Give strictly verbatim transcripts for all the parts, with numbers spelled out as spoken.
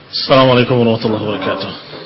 السلام عليكم ورحمة الله وبركاته.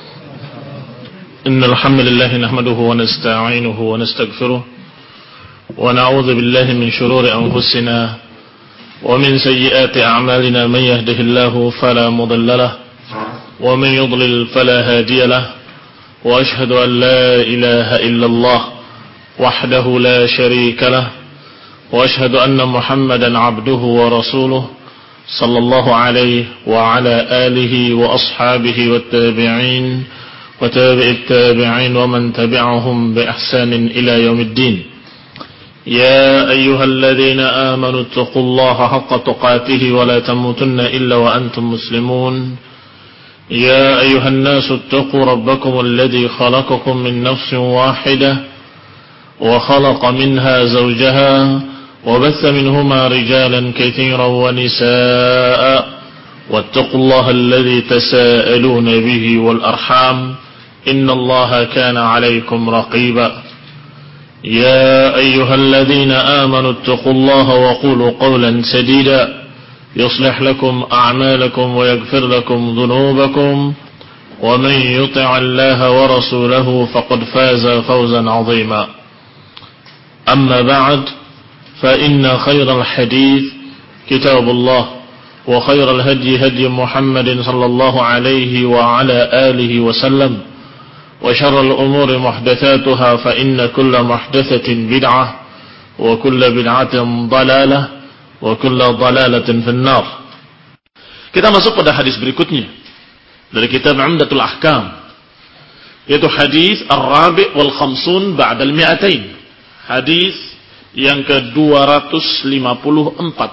إن الحمد لله نحمده ونستعينه ونستغفره ونعوذ بالله من شرور أنفسنا ومن سيئات أعمالنا. من يهده الله فلا مضل له ومن يضلل فلا هادي له وأشهد أن لا إله إلا الله وحده لا شريك له وأشهد أن محمدا عبده ورسوله صلى الله عليه وعلى آله وأصحابه والتابعين وتابع التابعين ومن تبعهم بإحسان إلى يوم الدين. يا أيها الذين آمنوا اتقوا الله حق تقاته ولا تموتن إلا وأنتم مسلمون. يا أيها الناس اتقوا ربكم الذي خلقكم من نفس واحدة وخلق منها زوجها وبث منهما رجالا كثيرا ونساء واتقوا الله الذي تساءلون به والأرحام إن الله كان عليكم رقيبا. يا أيها الذين آمنوا اتقوا الله وقولوا قولا سديدا يصلح لكم أعمالكم ويغفر لكم ذنوبكم ومن يطع الله ورسوله فقد فاز فوزا عظيما. أما بعد فإن خير الحديث كتاب الله وخير الهدي هدي محمد صلى الله عليه وعلى آله وسلم وشر الأمور محدثاتها فإن كل محدثة بدعة وكل بدعة ضلالة وكل ضلالة في النار. Kita masuk pada hadis berikutnya dari kitab Umdatul Ahkam, yaitu hadis Ar-Rabi' wal Khamsun ba'da al-Mi'atain, hadis yang ke dua ratus lima puluh empat.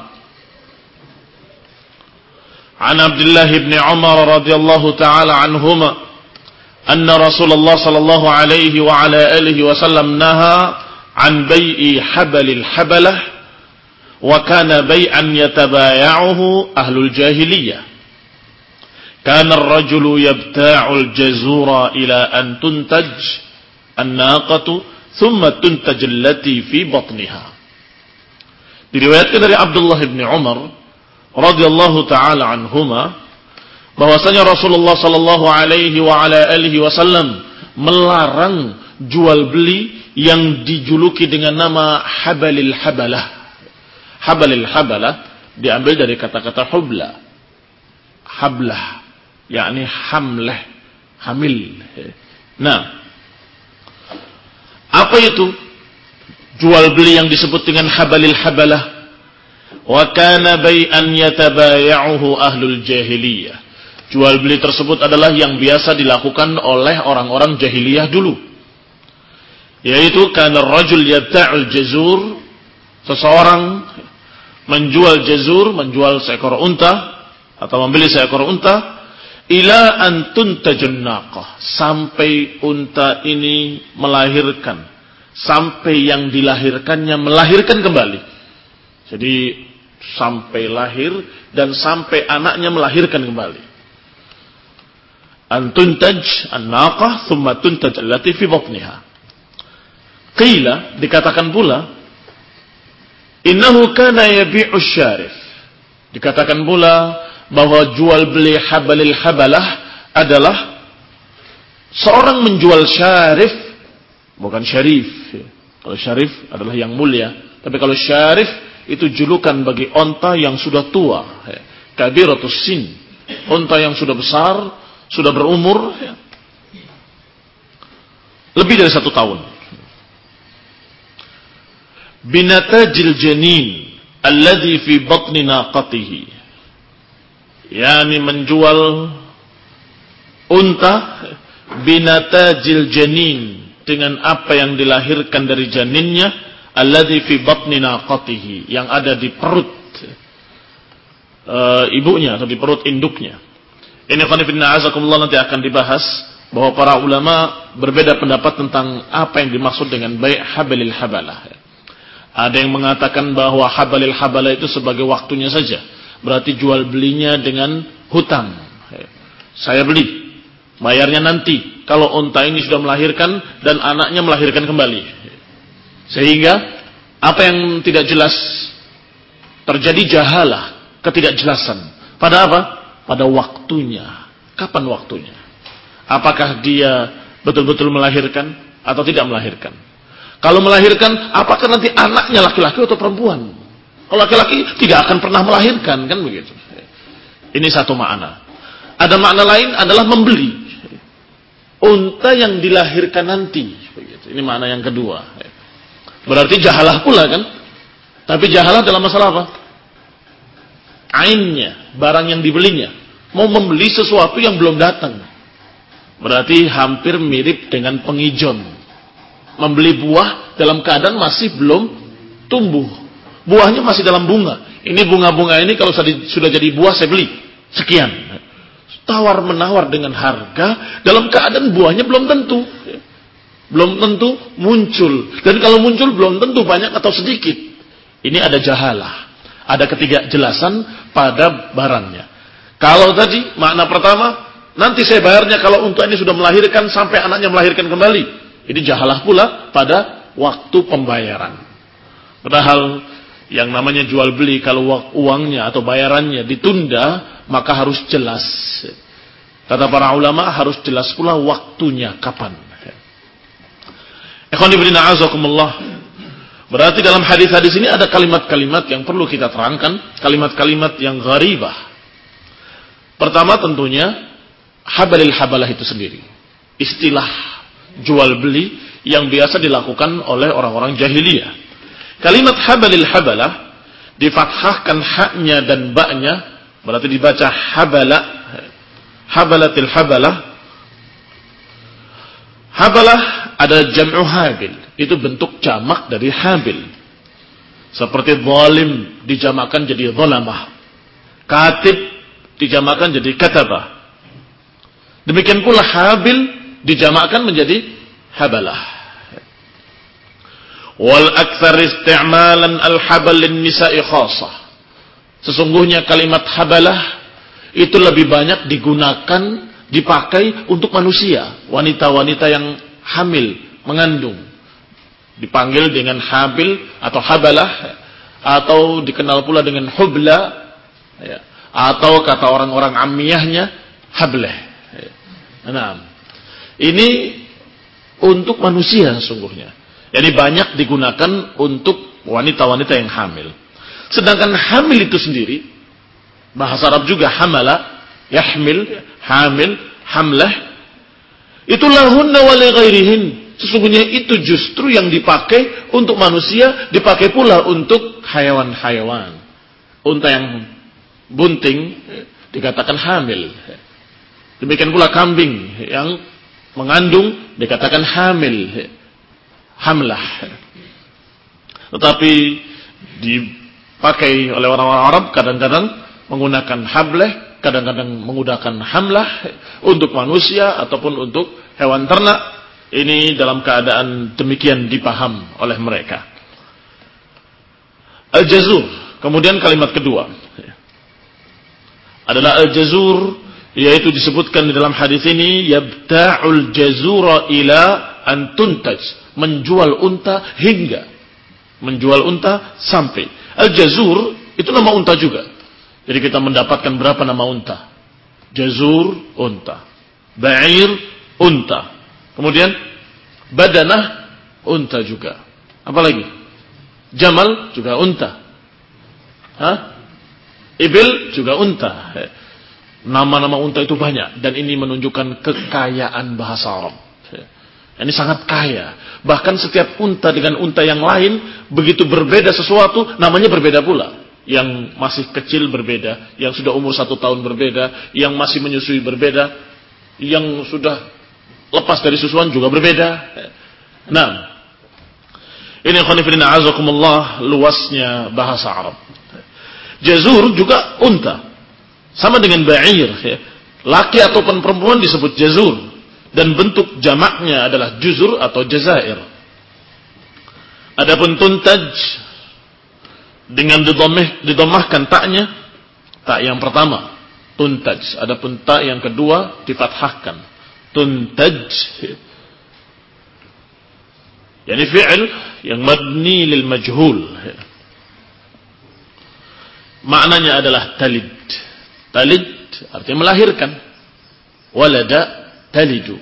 An Abdullah bin Umar radhiyallahu ta'ala anhuma anna Rasulullah sallallahu alaihi wa ala alihi wasallam naha an bai'i habalil habalah wa kana bai'an yatabaya'uhu ahlul jahiliyah. Kana ar-rajulu yabta'ul jazura ila an tuntaj an-naqatu thumma tuntaj allati fi batniha. Diriwayatkan dari Abdullah bin Umar radhiyallahu taala anhuma bahwasanya Rasulullah sallallahu alaihi wa ala alihi wasallam melarang jual beli yang dijuluki dengan nama habalil habalah. Habalil habalah diambil dari kata-kata hubla. Hablah yakni hamlah, hamil. Nah, apa itu jual beli yang disebut dengan habalil habalah? Wa kana bai'an yatabaya'uhu ahlul jahiliyah. Jual beli tersebut adalah yang biasa dilakukan oleh orang-orang jahiliyah dulu. Yaitu kana rajul yabta'ul jazur, seseorang menjual jazur, menjual seekor unta atau membeli seekor unta, ila an tuntajun naqah, sampai unta ini melahirkan, sampai yang dilahirkannya melahirkan kembali. Jadi sampai lahir dan sampai anaknya melahirkan kembali. An tuntaj an-naqah thumma tuntaj allati fi batniha. Qila, dikatakan pula, innahu kana yabi'u syarif. Dikatakan pula bahwa jual beli habalil habalah adalah seorang menjual syarif, bukan syarif. Kalau syarif adalah yang mulia, tapi kalau syarif itu julukan bagi onta yang sudah tua, kabiratus sin, onta yang sudah besar, sudah berumur lebih dari satu tahun. Binatajil janin alladhi fi batni naqatihi, yakni menjual unta binatajil janin, dengan apa yang dilahirkan dari janinnya, alladzi fi batni naqatihi, yang ada di perut e, ibunya atau di perut induknya. Ini qanifina azakumullah, nanti akan dibahas bahwa para ulama berbeda pendapat tentang apa yang dimaksud dengan bai' habalil habalah. Ada yang mengatakan bahwa habalil habalah itu sebagai waktunya saja, berarti jual belinya dengan hutang. Saya beli, bayarnya nanti kalau unta ini sudah melahirkan dan anaknya melahirkan kembali. Sehingga apa yang tidak jelas terjadi jahalah, ketidakjelasan. Pada apa? Pada waktunya. Kapan waktunya? Apakah dia betul-betul melahirkan atau tidak melahirkan? Kalau melahirkan, apakah nanti anaknya laki-laki atau perempuan? Kalau laki-laki tidak akan pernah melahirkan, kan begitu. Ini satu makna. Ada makna lain adalah membeli unta yang dilahirkan nanti. Ini makna yang kedua. Berarti jahalah pula kan? Tapi jahalah dalam masalah apa? Ainnya, barang yang dibelinya. Mau membeli sesuatu yang belum datang. Berarti hampir mirip dengan pengijon. Membeli buah dalam keadaan masih belum tumbuh. Buahnya masih dalam bunga. Ini bunga-bunga ini kalau sudah jadi buah saya beli. Sekian. Tawar menawar dengan harga dalam keadaan buahnya belum tentu. Belum tentu muncul. Dan kalau muncul belum tentu banyak atau sedikit. Ini ada jahalah. Ada ketidakjelasan pada barangnya. Kalau tadi makna pertama, nanti saya bayarnya kalau unta ini sudah melahirkan sampai anaknya melahirkan kembali. Ini jahalah pula pada waktu pembayaran. Padahal yang namanya jual beli kalau uangnya atau bayarannya ditunda, maka harus jelas. Kata para ulama harus jelas pula waktunya kapan. Ikhwan fillah a'azakumullah. Berarti dalam hadis-hadis ini ada kalimat-kalimat yang perlu kita terangkan, kalimat-kalimat yang gharibah. Pertama tentunya habalil habalah itu sendiri. Istilah jual beli yang biasa dilakukan oleh orang-orang jahiliyah. Kalimat habalil habalah difathahkan haknya dan ba'nya, berarti dibaca habala, habalatil habalah. Habalah ada jam'u habil, itu bentuk jamak dari habil. Seperti zalim dijamakan jadi zalamah. Katib dijamakan jadi katabah. Demikian pula habil dijamakan menjadi habalah. Wal aktsar isti'malan al-habal lin-nisa'i khassah. Sesungguhnya kalimat habalah itu lebih banyak digunakan, dipakai untuk manusia, wanita-wanita yang hamil, mengandung. Dipanggil dengan habil atau habalah, atau dikenal pula dengan hubla, ya, atau kata orang-orang ammiyahnya hableh. Nah, ini untuk manusia sesungguhnya. Jadi banyak digunakan untuk wanita-wanita yang hamil. Sedangkan hamil itu sendiri, bahasa Arab juga hamala, yahmil, hamil, hamlah, itu lahunna wa li ghairihin. Sesungguhnya itu justru yang dipakai untuk manusia, dipakai pula untuk hayawan-hayawan. Unta yang bunting dikatakan hamil. Demikian pula kambing yang mengandung dikatakan hamil, hamlah. Tetapi dipakai oleh orang-orang Arab kadang-kadang menggunakan hableh, kadang-kadang menggunakan hamlah untuk manusia ataupun untuk hewan ternak. Ini dalam keadaan demikian dipaham oleh mereka. Al-jazur, kemudian kalimat kedua adalah al-jazur, yaitu disebutkan di dalam hadis ini yabta'ul jazura ila an tuntaj, menjual unta hingga, menjual unta sampai. Al-jazur itu nama unta juga. Jadi kita mendapatkan berapa nama unta? Jazur, unta. Ba'ir, unta. Kemudian badanah, unta juga. Apa lagi? Jamal juga unta. Hah? Ibil juga unta. Nama-nama unta itu banyak. Dan ini menunjukkan kekayaan bahasa Arab. Ini sangat kaya. Bahkan setiap unta dengan unta yang lain, begitu berbeda sesuatu, namanya berbeda pula. Yang masih kecil berbeda, yang sudah umur satu tahun berbeda, yang masih menyusui berbeda, yang sudah lepas dari susuan juga berbeda. Nah, ini khonifidina azakumullah luasnya bahasa Arab. Jazur juga unta, sama dengan ba'ir, ya. Laki ataupun perempuan disebut jazur, dan bentuk jamaknya adalah juzur atau jazair. Adapun tuntaj dengan didomeh, didomahkan taknya, tak yang pertama tuntaj. Adapun tak yang kedua difathahkan, tuntaj. Yani fi'il yang mabni lil majhul. Maknanya adalah talid. Talid artinya melahirkan. walada talidu.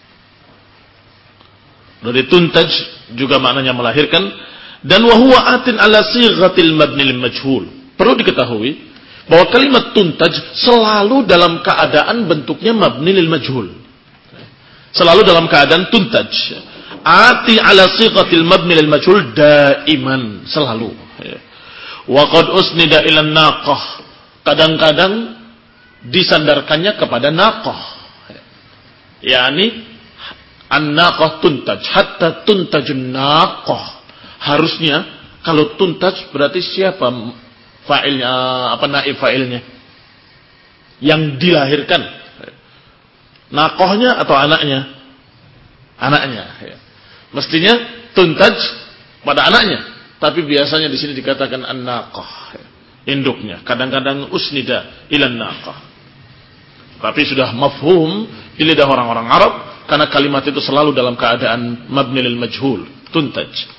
Dari tuntaj juga maknanya melahirkan, dan wa huwa atin ala sighatil mabnil majhul. Perlu diketahui bahwa kalimat tuntaj selalu dalam keadaan bentuknya mabni lil majhul. Selalu dalam keadaan tuntaj. Ati ala sighatil mabni lil majhul daiman, selalu. Wa qad usnida ila naqah. Kadang-kadang disandarkannya kepada naqah. Yani an-naqah tuntaj hatta tuntajun naqah. Harusnya kalau tuntaj berarti siapa fa'ilnya, apa naib fa'ilnya? Yang dilahirkan. Naqahnya atau anaknya? Anaknya. Mestinya tuntaj pada anaknya, tapi biasanya di sini dikatakan an-naqah, induknya. Kadang-kadang usnida ilan naqah. Tapi sudah mafhum di lidah orang-orang Arab karena kalimat itu selalu dalam keadaan mabni lil majhul, tuntaj.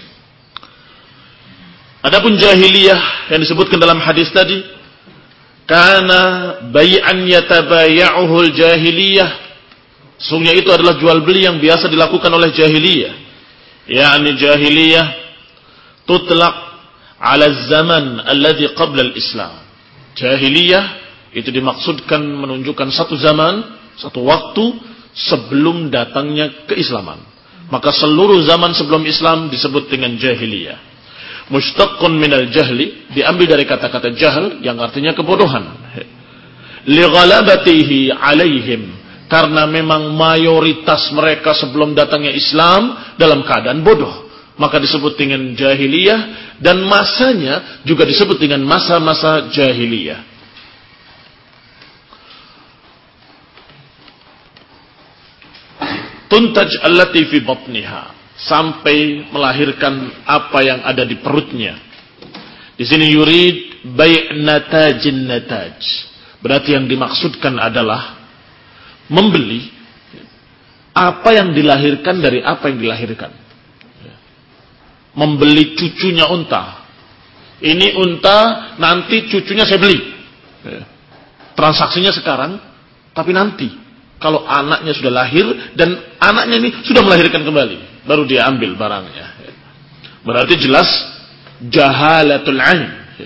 Adapun jahiliyah yang disebutkan dalam hadis tadi, kana bai'an yatabaya'uhul jahiliyah, sungguhnya itu adalah jual beli yang biasa dilakukan oleh jahiliyah. Yani jahiliyah tutlaq ala zaman alladhi qabla al-Islam. Jahiliyah itu dimaksudkan menunjukkan satu zaman, satu waktu sebelum datangnya keislaman. Maka seluruh zaman sebelum Islam disebut dengan jahiliyah. Mushtaqqun minal jahli, diambil dari kata-kata jahl yang artinya kebodohan. Li ghalabatihi alaihim, karena memang mayoritas mereka sebelum datangnya Islam dalam keadaan bodoh, maka disebut dengan jahiliyah, dan masanya juga disebut dengan masa-masa jahiliyah. Tuntaj allati fi batniha, sampai melahirkan apa yang ada di perutnya. Di sini yurid bai' natajin nataj. Berarti yang dimaksudkan adalah membeli apa yang dilahirkan dari apa yang dilahirkan. Membeli cucunya unta. Ini unta, nanti cucunya saya beli. Transaksinya sekarang, tapi nanti kalau anaknya sudah lahir dan anaknya ini sudah melahirkan kembali, baru dia ambil barangnya. Berarti jelas jahalatul ain.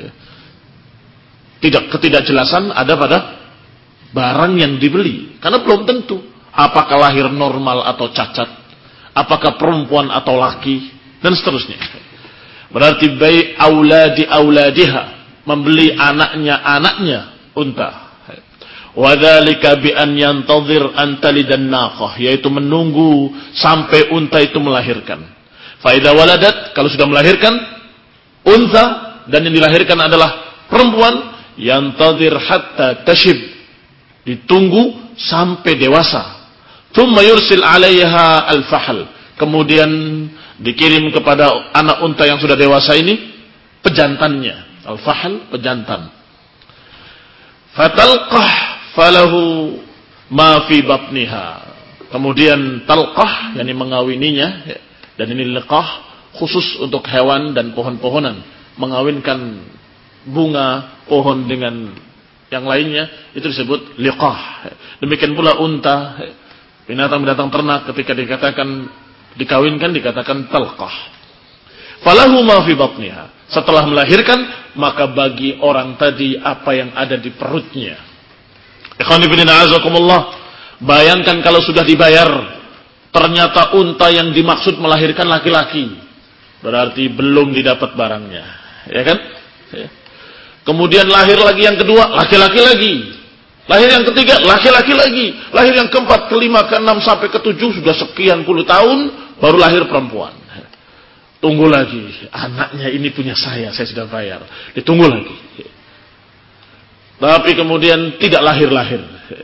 Tidak ketidakjelasan ada pada barang yang dibeli, karena belum tentu apakah lahir normal atau cacat, apakah perempuan atau laki, dan seterusnya. Berarti bai' auladi auladiha, membeli anaknya anaknya unta. Wadzalika bi an yantazir an talidan naqah, yaitu menunggu sampai unta itu melahirkan. Fa idza waladat, kalau sudah melahirkan unta dan yang dilahirkan adalah perempuan, yantazir hatta tashib, ditunggu sampai dewasa. Tsumma yursil 'alaiha al-fahl, kemudian dikirim kepada anak unta yang sudah dewasa ini pejantannya, al-fahl, pejantan. Fatalqah falahu ma fi batniha, kemudian talqah, yakni mengawininya, dan ini liqah khusus untuk hewan dan pohon-pohonan, mengawinkan bunga pohon dengan yang lainnya, itu disebut liqah. Demikian pula unta, binatang-binatang ternak, ketika dikatakan dikawinkan dikatakan talqah. Falahu ma fi batniha, setelah melahirkan maka bagi orang tadi apa yang ada di perutnya. Ikhwan fillah azakumullah, bayangkan kalau sudah dibayar, ternyata unta yang dimaksud melahirkan laki-laki, berarti belum didapat barangnya, ya kan? Ya. Kemudian lahir lagi yang kedua, laki-laki lagi. Lahir yang ketiga, laki-laki lagi. Lahir yang keempat, kelima, keenam, sampai ketujuh, sudah sekian puluh tahun, baru lahir perempuan. Tunggu lagi, anaknya ini punya saya, saya sudah bayar. Ditunggu lagi. Tapi kemudian tidak lahir-lahir.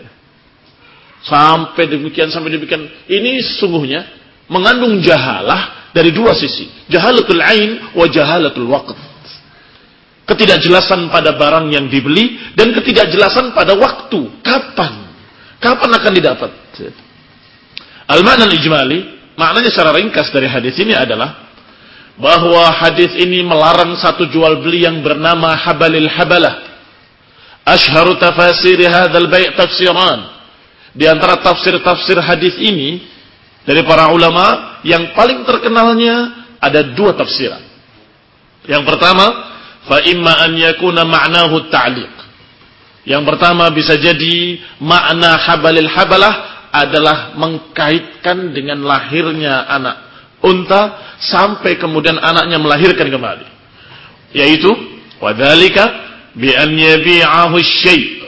Sampai demikian, sampai demikian. Ini sesungguhnya mengandung jahalah dari dua sisi. Jahalatul ain wa jahalatul waqt. Ketidakjelasan pada barang yang dibeli dan ketidakjelasan pada waktu. Kapan? Kapan akan didapat? Al-ma'na al-ijmali, maknanya secara ringkas dari hadis ini adalah bahwa hadis ini melarang satu jual beli yang bernama habalil habalah. Ashharu tafasir hadzal bai' tafsiran. Di antara tafsir-tafsir hadis ini dari para ulama, yang paling terkenalnya ada dua tafsiran. Yang pertama, fa imma an yakuna ma'nahu ta'liq. Yang pertama bisa jadi makna habalil habalah adalah mengkaitkan dengan lahirnya anak unta sampai kemudian anaknya melahirkan kembali. Yaitu wadzalika bi an yabi'ahu asy-syai'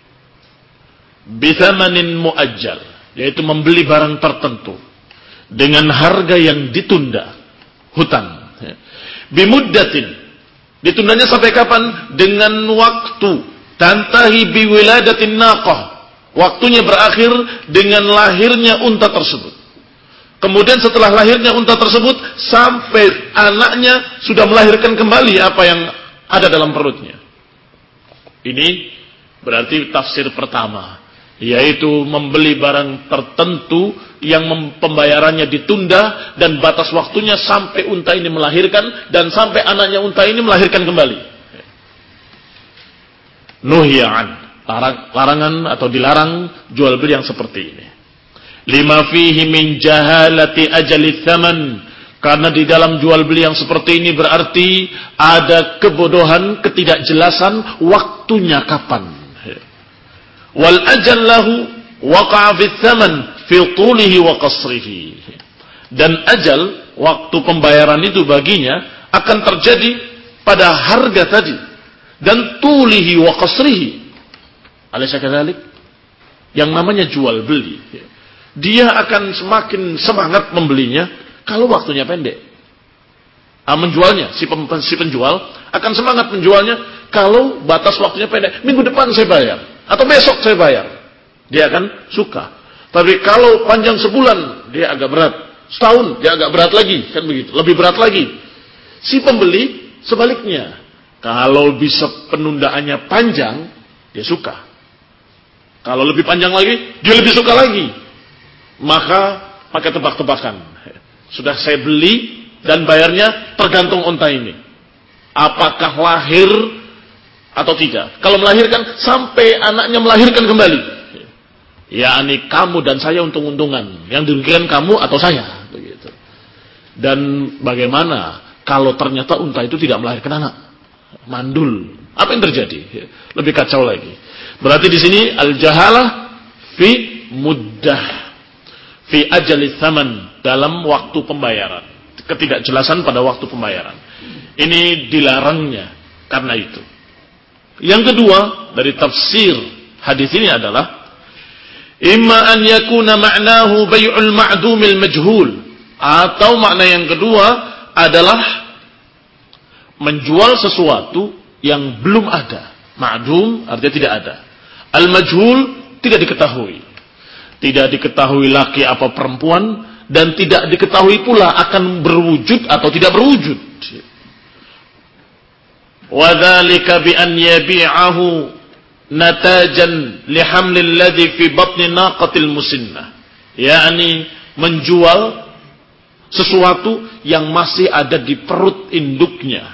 bi thamanin muajjal, yaitu membeli barang tertentu dengan harga yang ditunda, hutang. Bimuddatin, ditundanya sampai kapan? Dengan waktu. Tantahi biwiladatin naqah, waktunya berakhir dengan lahirnya unta tersebut. Kemudian setelah lahirnya unta tersebut sampai anaknya sudah melahirkan kembali apa yang ada dalam perutnya. Ini berarti tafsir pertama, yaitu membeli barang tertentu yang pembayarannya ditunda dan batas waktunya sampai unta ini melahirkan dan sampai anaknya unta ini melahirkan kembali. Nuhiya'an, larangan atau dilarang jual beli yang seperti ini. Lima fihi min jahalati ajali thaman, karena di dalam jual beli yang seperti ini berarti ada kebodohan, ketidakjelasan waktunya kapan. Wal ajal lahu waqa'a fi thaman fi tulihi wa qasrihi. Dan ajal, waktu pembayaran itu baginya akan terjadi pada harga tadi dan tulihi wa qasrihi. Alaysa kadzalik? Yang namanya jual beli, dia akan semakin semangat membelinya kalau waktunya pendek. Ah, menjualnya, si, pem, si penjual akan semangat menjualnya kalau batas waktunya pendek. Minggu depan saya bayar atau besok saya bayar, dia akan suka. Tapi kalau panjang sebulan, dia agak berat. Setahun, dia agak berat lagi, kan begitu. Lebih berat lagi. Si pembeli sebaliknya, kalau bisa penundaannya panjang, dia suka. Kalau lebih panjang lagi, dia lebih suka lagi. Maka pakai tebak-tebakan. Sudah saya beli dan bayarnya tergantung unta ini. Apakah lahir atau tidak? Kalau melahirkan, sampai anaknya melahirkan kembali. yakni kamu dan saya untung-untungan, yang dirugikan kamu atau saya, begitu. Dan bagaimana kalau ternyata unta itu tidak melahirkan anak, mandul, apa yang terjadi? Lebih kacau lagi. Berarti di sini al-jahalah fi muddah, fi ajali tsaman, dalam waktu pembayaran, ketidakjelasan pada waktu pembayaran. Ini dilarangnya karena itu. Yang kedua dari tafsir hadis ini adalah imma an yakuna ma'nahu bai'ul ma'dumil majhul, atau makna yang kedua adalah menjual sesuatu yang belum ada. Ma'dum artinya tidak ada. Al-majhul tidak diketahui. Tidak diketahui laki apa perempuan, dan tidak diketahui pula akan berwujud atau tidak berwujud. Wa dzalika bi an yabi'ahu natajan lihamlil ladzi fi batni naqatil musinnah, yakni menjual sesuatu yang masih ada di perut induknya,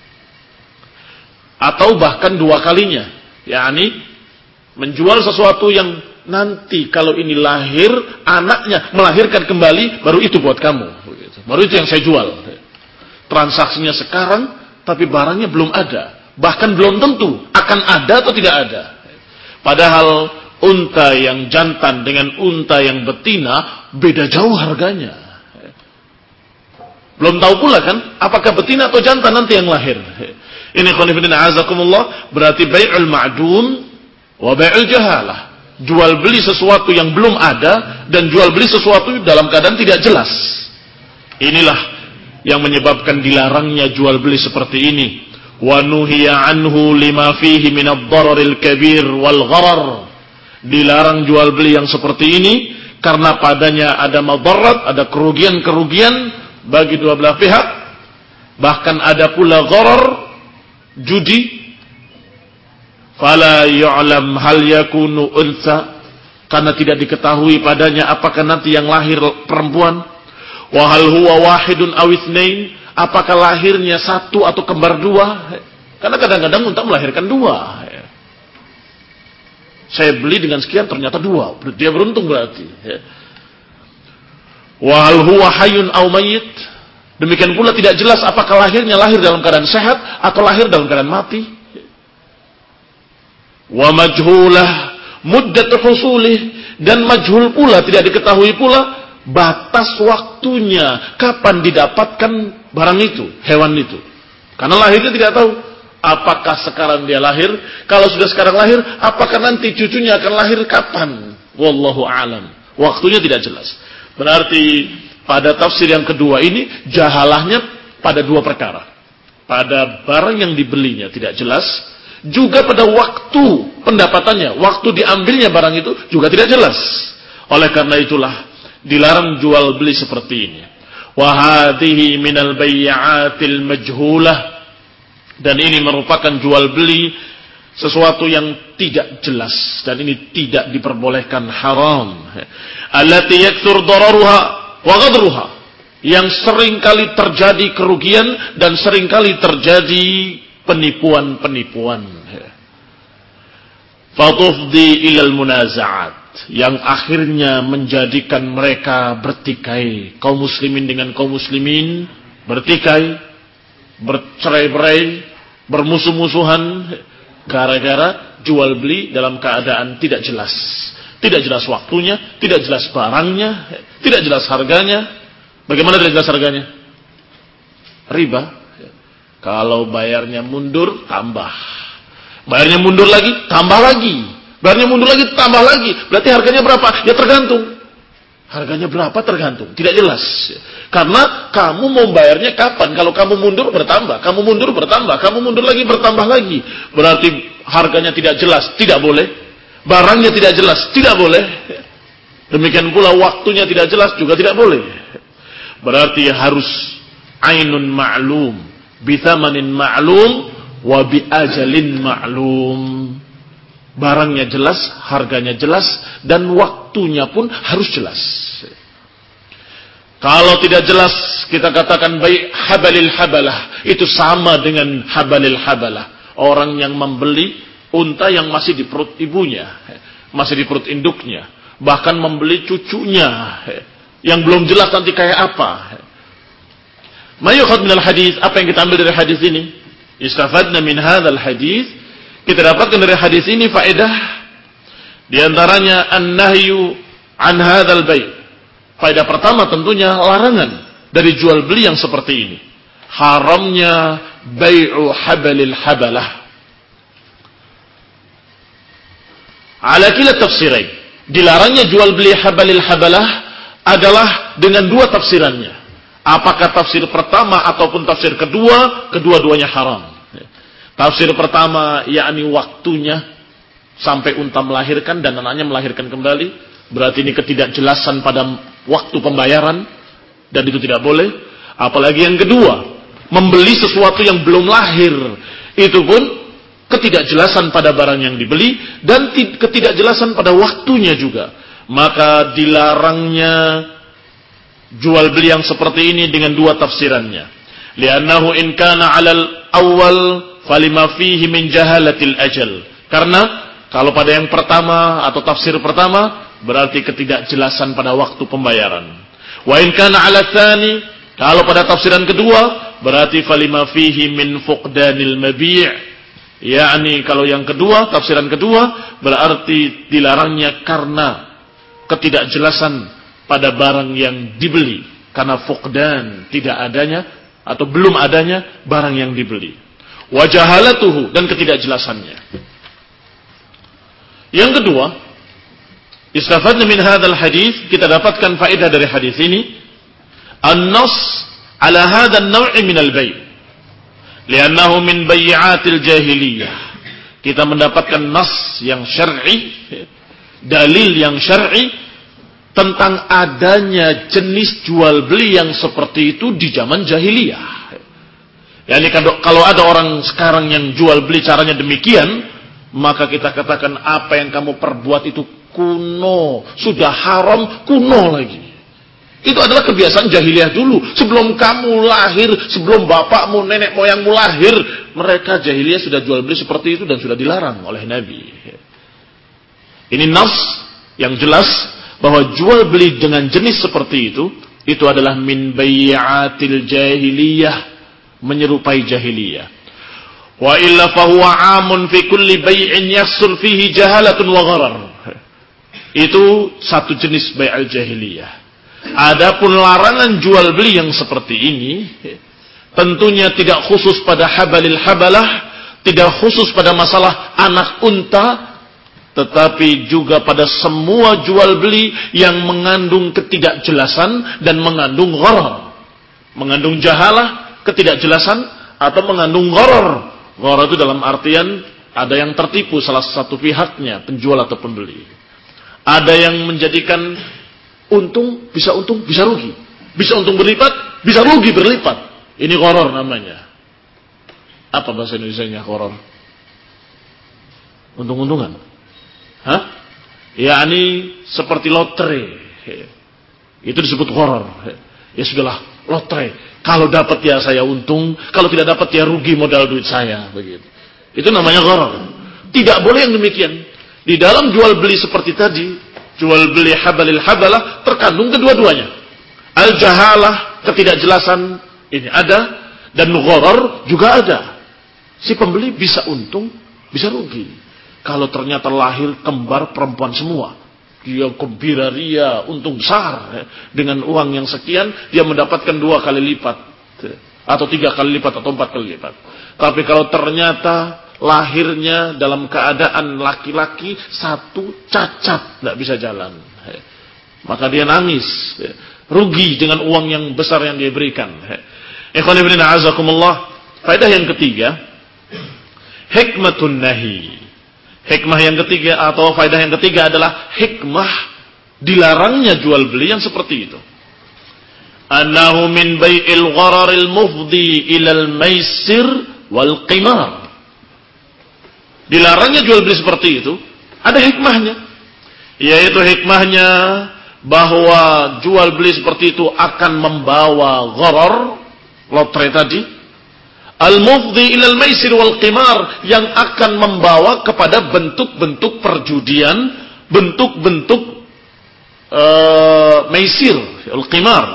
atau bahkan dua kalinya, yakni menjual sesuatu yang nanti kalau ini lahir, anaknya melahirkan kembali, baru itu buat kamu, baru itu yang saya jual. Transaksinya sekarang, tapi barangnya belum ada, bahkan belum tentu akan ada atau tidak ada. Padahal unta yang jantan dengan unta yang betina beda jauh harganya. Belum tahu pula kan apakah betina atau jantan nanti yang lahir. Ini khonifidina azakumullah, berarti bai'ul ma'dum wa bai'ul jahalah. Jual beli sesuatu yang belum ada dan jual beli sesuatu dalam keadaan tidak jelas. Inilah yang menyebabkan dilarangnya jual beli seperti ini. Wa nuhiya anhu lima fihi min ad-dararil kabir wal gharar. Dilarang jual beli yang seperti ini karena padanya ada madarat, ada kerugian-kerugian bagi dua belah pihak. Bahkan ada pula gharar, judi. Fala yu'lam hal yakunu unsa, karena tidak diketahui padanya apakah nanti yang lahir perempuan. Wa hal huwa wahidun aw itsnain, apakah lahirnya satu atau kembar dua? Karena kadang-kadang unta melahirkan dua. Saya beli dengan sekian ternyata dua. Dia beruntung berarti. Ya. Wa hal huwa hayyun aw mayyit? Demikian pula tidak jelas apakah lahirnya lahir dalam keadaan sehat atau lahir dalam keadaan mati. Wa majhulah muddat husulih, dan majhul pula, tidak diketahui pula batas waktunya kapan didapatkan barang itu, hewan itu. Karena lahirnya tidak tahu. Apakah sekarang dia lahir? Kalau sudah sekarang lahir, apakah nanti cucunya akan lahir kapan? Wallahu a'lam. Waktunya tidak jelas. Berarti pada tafsir yang kedua ini jahalahnya pada dua perkara. Pada barang yang dibelinya tidak jelas, juga pada waktu pendapatannya, waktu diambilnya barang itu juga tidak jelas. Oleh karena itulah dilarang jual beli seperti ini. Wa hadhihi minal bai'atil majhulah. Dan ini merupakan jual beli sesuatu yang tidak jelas, dan ini tidak diperbolehkan, haram. Allati yakthur dararuha wa ghadruha, yang seringkali terjadi kerugian dan seringkali terjadi penipuan-penipuan. Fatufdi ilal munaza'at, yang akhirnya menjadikan mereka bertikai, kaum muslimin dengan kaum muslimin bertikai, bercerai-berai, bermusuh-musuhan gara-gara jual beli dalam keadaan tidak jelas. Tidak jelas waktunya, tidak jelas barangnya, tidak jelas harganya. Bagaimana tidak jelas harganya? Riba. Kalau bayarnya mundur, tambah. Bayarnya mundur lagi, tambah lagi. Bayarnya mundur lagi, tambah lagi. Berarti harganya berapa? Ya tergantung. Harganya berapa tergantung, tidak jelas. Karena kamu mau bayarnya kapan? Kalau kamu mundur bertambah, kamu mundur bertambah, kamu mundur lagi bertambah lagi. Berarti harganya tidak jelas, tidak boleh. Barangnya tidak jelas, tidak boleh. Demikian pula waktunya tidak jelas juga tidak boleh. Berarti harus ainun ma'lum, bithamanin ma'lum, wa bi ajalin ma'lum. Barangnya jelas, harganya jelas, dan waktunya pun harus jelas. Kalau tidak jelas, kita katakan baik habalil habalah. Itu sama dengan habalil habalah. Orang yang membeli unta yang masih di perut ibunya, masih di perut induknya. Bahkan membeli cucunya, yang belum jelas nanti kayak apa. Mayukhad minal hadis, apa yang kita ambil dari hadis ini? Istafadna min hadzal hadis. Kita dapatkan dari hadis ini faedah, di antaranya an-nahyu an hadzal bai'. Faedah pertama tentunya larangan dari jual beli yang seperti ini. Haramnya bai'u habalil habalah. Ala kila tafsirain. Dilarangnya jual beli habalil habalah adalah dengan dua tafsirannya. Apakah tafsir pertama ataupun tafsir kedua, kedua-duanya haram. Tafsir pertama, yakni waktunya sampai unta melahirkan dan anaknya melahirkan kembali. Berarti ini ketidakjelasan pada waktu pembayaran, dan itu tidak boleh. Apalagi yang kedua, membeli sesuatu yang belum lahir. Itu pun ketidakjelasan pada barang yang dibeli, dan ketidakjelasan pada waktunya juga. Maka dilarangnya jual beli yang seperti ini dengan dua tafsirannya. Li'annahu in kana 'alal awwal falima fihi min jahalatil ajal. Karena kalau pada yang pertama atau tafsir pertama berarti ketidakjelasan pada waktu pembayaran. Wa in kana 'ala tsani, kalau pada tafsiran kedua berarti falima fihi min fuqdanil mabi'. yakni kalau yang kedua, tafsiran kedua berarti dilarangnya karena ketidakjelasan pada barang yang dibeli, karena fuqdan, tidak adanya atau belum adanya barang yang dibeli. Wa jahalatuhu, dan ketidakjelasannya. Yang kedua, istafadna min hadzal hadis, kita dapatkan faedah dari hadis ini, an-nass ala hadzal naw'i min al-bai', li'annahu min bai'atil jahiliyah. Kita mendapatkan nas yang syar'i, dalil yang syar'i tentang adanya jenis jual beli yang seperti itu di zaman jahiliyah. Yani kalau ada orang sekarang yang jual beli caranya demikian, maka kita katakan apa yang kamu perbuat itu kuno, sudah haram, kuno lagi. Itu adalah kebiasaan jahiliyah dulu. Sebelum kamu lahir, sebelum bapakmu, nenek moyangmu lahir, mereka jahiliyah sudah jual beli seperti itu dan sudah dilarang oleh Nabi. Ini nas yang jelas bahwa jual beli dengan jenis seperti itu, itu adalah min bai'atil jahiliyah, menyerupai jahiliyah. Wa illa fahuwa 'amun fi kulli bai'in yahsul fihi jahalatun wa gharar. Itu satu jenis bai'al jahiliyah. Adapun larangan jual beli yang seperti ini tentunya tidak khusus pada habalil habalah, tidak khusus pada masalah anak unta, tetapi juga pada semua jual beli yang mengandung ketidakjelasan dan mengandung gharar, mengandung jahalah, ketidakjelasan, atau mengandung gharar. Gharar itu dalam artian ada yang tertipu salah satu pihaknya, penjual atau pembeli. Ada yang menjadikan untung, bisa untung, bisa rugi. Bisa untung berlipat, bisa rugi berlipat. Ini gharar namanya. Apa bahasa Indonesianya gharar? Untung-untungan. Hah? Ya, ini seperti lotre. Itu disebut gharar. Ya sudahlah, lotre. Kalau dapat ya saya untung, kalau tidak dapat ya rugi modal duit saya, begitu. Itu namanya gharar. Tidak boleh yang demikian. Di dalam jual beli seperti tadi, jual beli habalil habalah, terkandung kedua-duanya. Al-jahalah, ketidakjelasan, ini ada, dan gharar juga ada. Si pembeli bisa untung, bisa rugi. Kalau ternyata lahir kembar perempuan semua, dia gembira ria, untung besar. Dengan uang yang sekian, dia mendapatkan dua kali lipat, atau tiga kali lipat, atau empat kali lipat. Tapi kalau ternyata lahirnya dalam keadaan laki-laki, satu cacat, tidak bisa jalan, maka dia nangis, rugi dengan uang yang besar yang dia berikan. Ikhwan ibn a'azakumullah. Faedah yang ketiga, hikmatun nahi. Hikmah yang ketiga atau faedah yang ketiga adalah hikmah dilarangnya jual beli yang seperti itu. Annahu min bai'il ghararil mufdi ilal maisir wal qimar. Dilarangnya jual beli seperti itu ada hikmahnya, yaitu hikmahnya bahwa jual beli seperti itu akan membawa gharar, lotre tadi, al-mufdi ilal maisir wal qimar, yang akan membawa kepada bentuk-bentuk perjudian, bentuk-bentuk uh, maisir, al-qimar.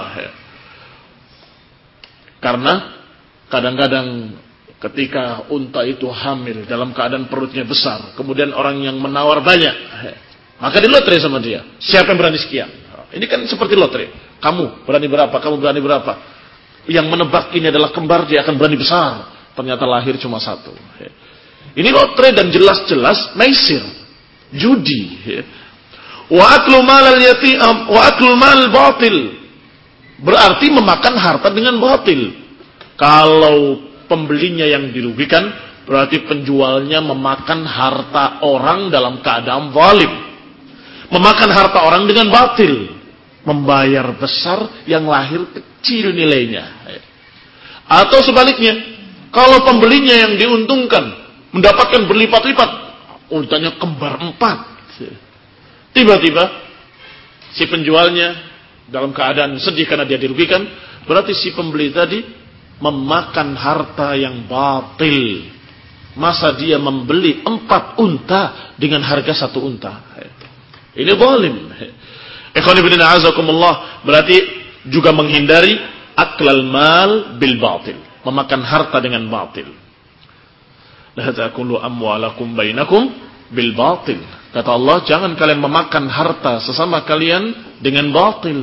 Karena kadang-kadang ketika unta itu hamil dalam keadaan perutnya besar, kemudian orang yang menawar banyak, maka di lotre sama dia. Siapa yang berani sekian? Ini kan seperti lotre. Kamu berani berapa? Kamu berani berapa? Yang menebak ini adalah kembar, dia akan berani besar. Ternyata lahir cuma satu. Ini lotre dan jelas-jelas maisir, judi. Wa aklu malal yatim, wa aklu mal batil. Berarti memakan harta dengan batil. Kalau pembelinya yang dirugikan, berarti penjualnya memakan harta orang dalam keadaan zalim. Memakan harta orang dengan batil. Membayar besar yang lahir kecil nilainya. Atau sebaliknya, kalau pembelinya yang diuntungkan mendapatkan berlipat-lipat, untanya kembar empat. Tiba-tiba si penjualnya dalam keadaan sedih karena dia dirugikan, berarti si pembeli tadi memakan harta yang batil. Masa dia membeli empat unta dengan harga satu unta? Ini zalim. Ikhwan ibn a'azakumullah, berarti juga menghindari aklal mal bil batil, memakan harta dengan batil. La ta'kulu amwalakum bainakum bil batil. Kata Allah, jangan kalian memakan harta sesama kalian dengan batil.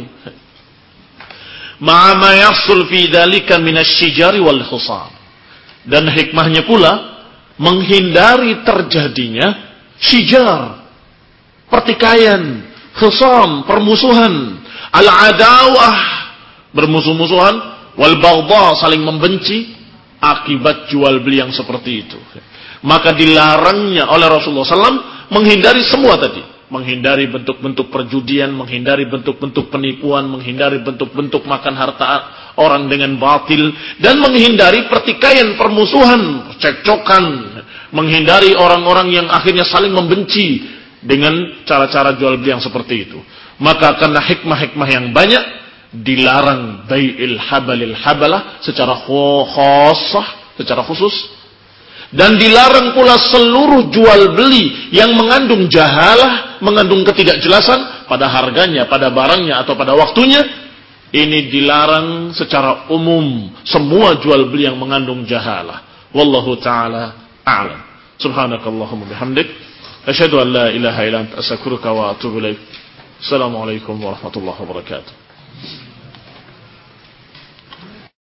Ma'a ma yahsul fi dzalika minasyijari wal khusam. Dan hikmahnya pula menghindari terjadinya syijar, pertikaian, khusam, permusuhan, al-adawah, bermusuh-musuhan, wal baghdha, saling membenci akibat jual beli yang seperti itu. Maka dilarangnya oleh Rasulullah sallallahu alaihi wasallam menghindari semua tadi, menghindari bentuk-bentuk perjudian, menghindari bentuk-bentuk penipuan, menghindari bentuk-bentuk makan harta orang dengan batil, dan menghindari pertikaian, permusuhan, cekcokan, menghindari orang-orang yang akhirnya saling membenci dengan cara-cara jual beli yang seperti itu. Maka karena hikmah-hikmah yang banyak, dilarang bai'il habalil habalah secara khususah, secara khusus. Dan dilarang pula seluruh jual beli yang mengandung jahalah, mengandung ketidakjelasan pada harganya, pada barangnya atau pada waktunya. Ini dilarang secara umum, semua jual beli yang mengandung jahalah. Wallahu taala a'lam. Subhanakallahumma bihamdik, asyhadu an la ilaha illa anta astaghfiruka wa atubu ilaik. Assalamualaikum warahmatullahi wabarakatuh.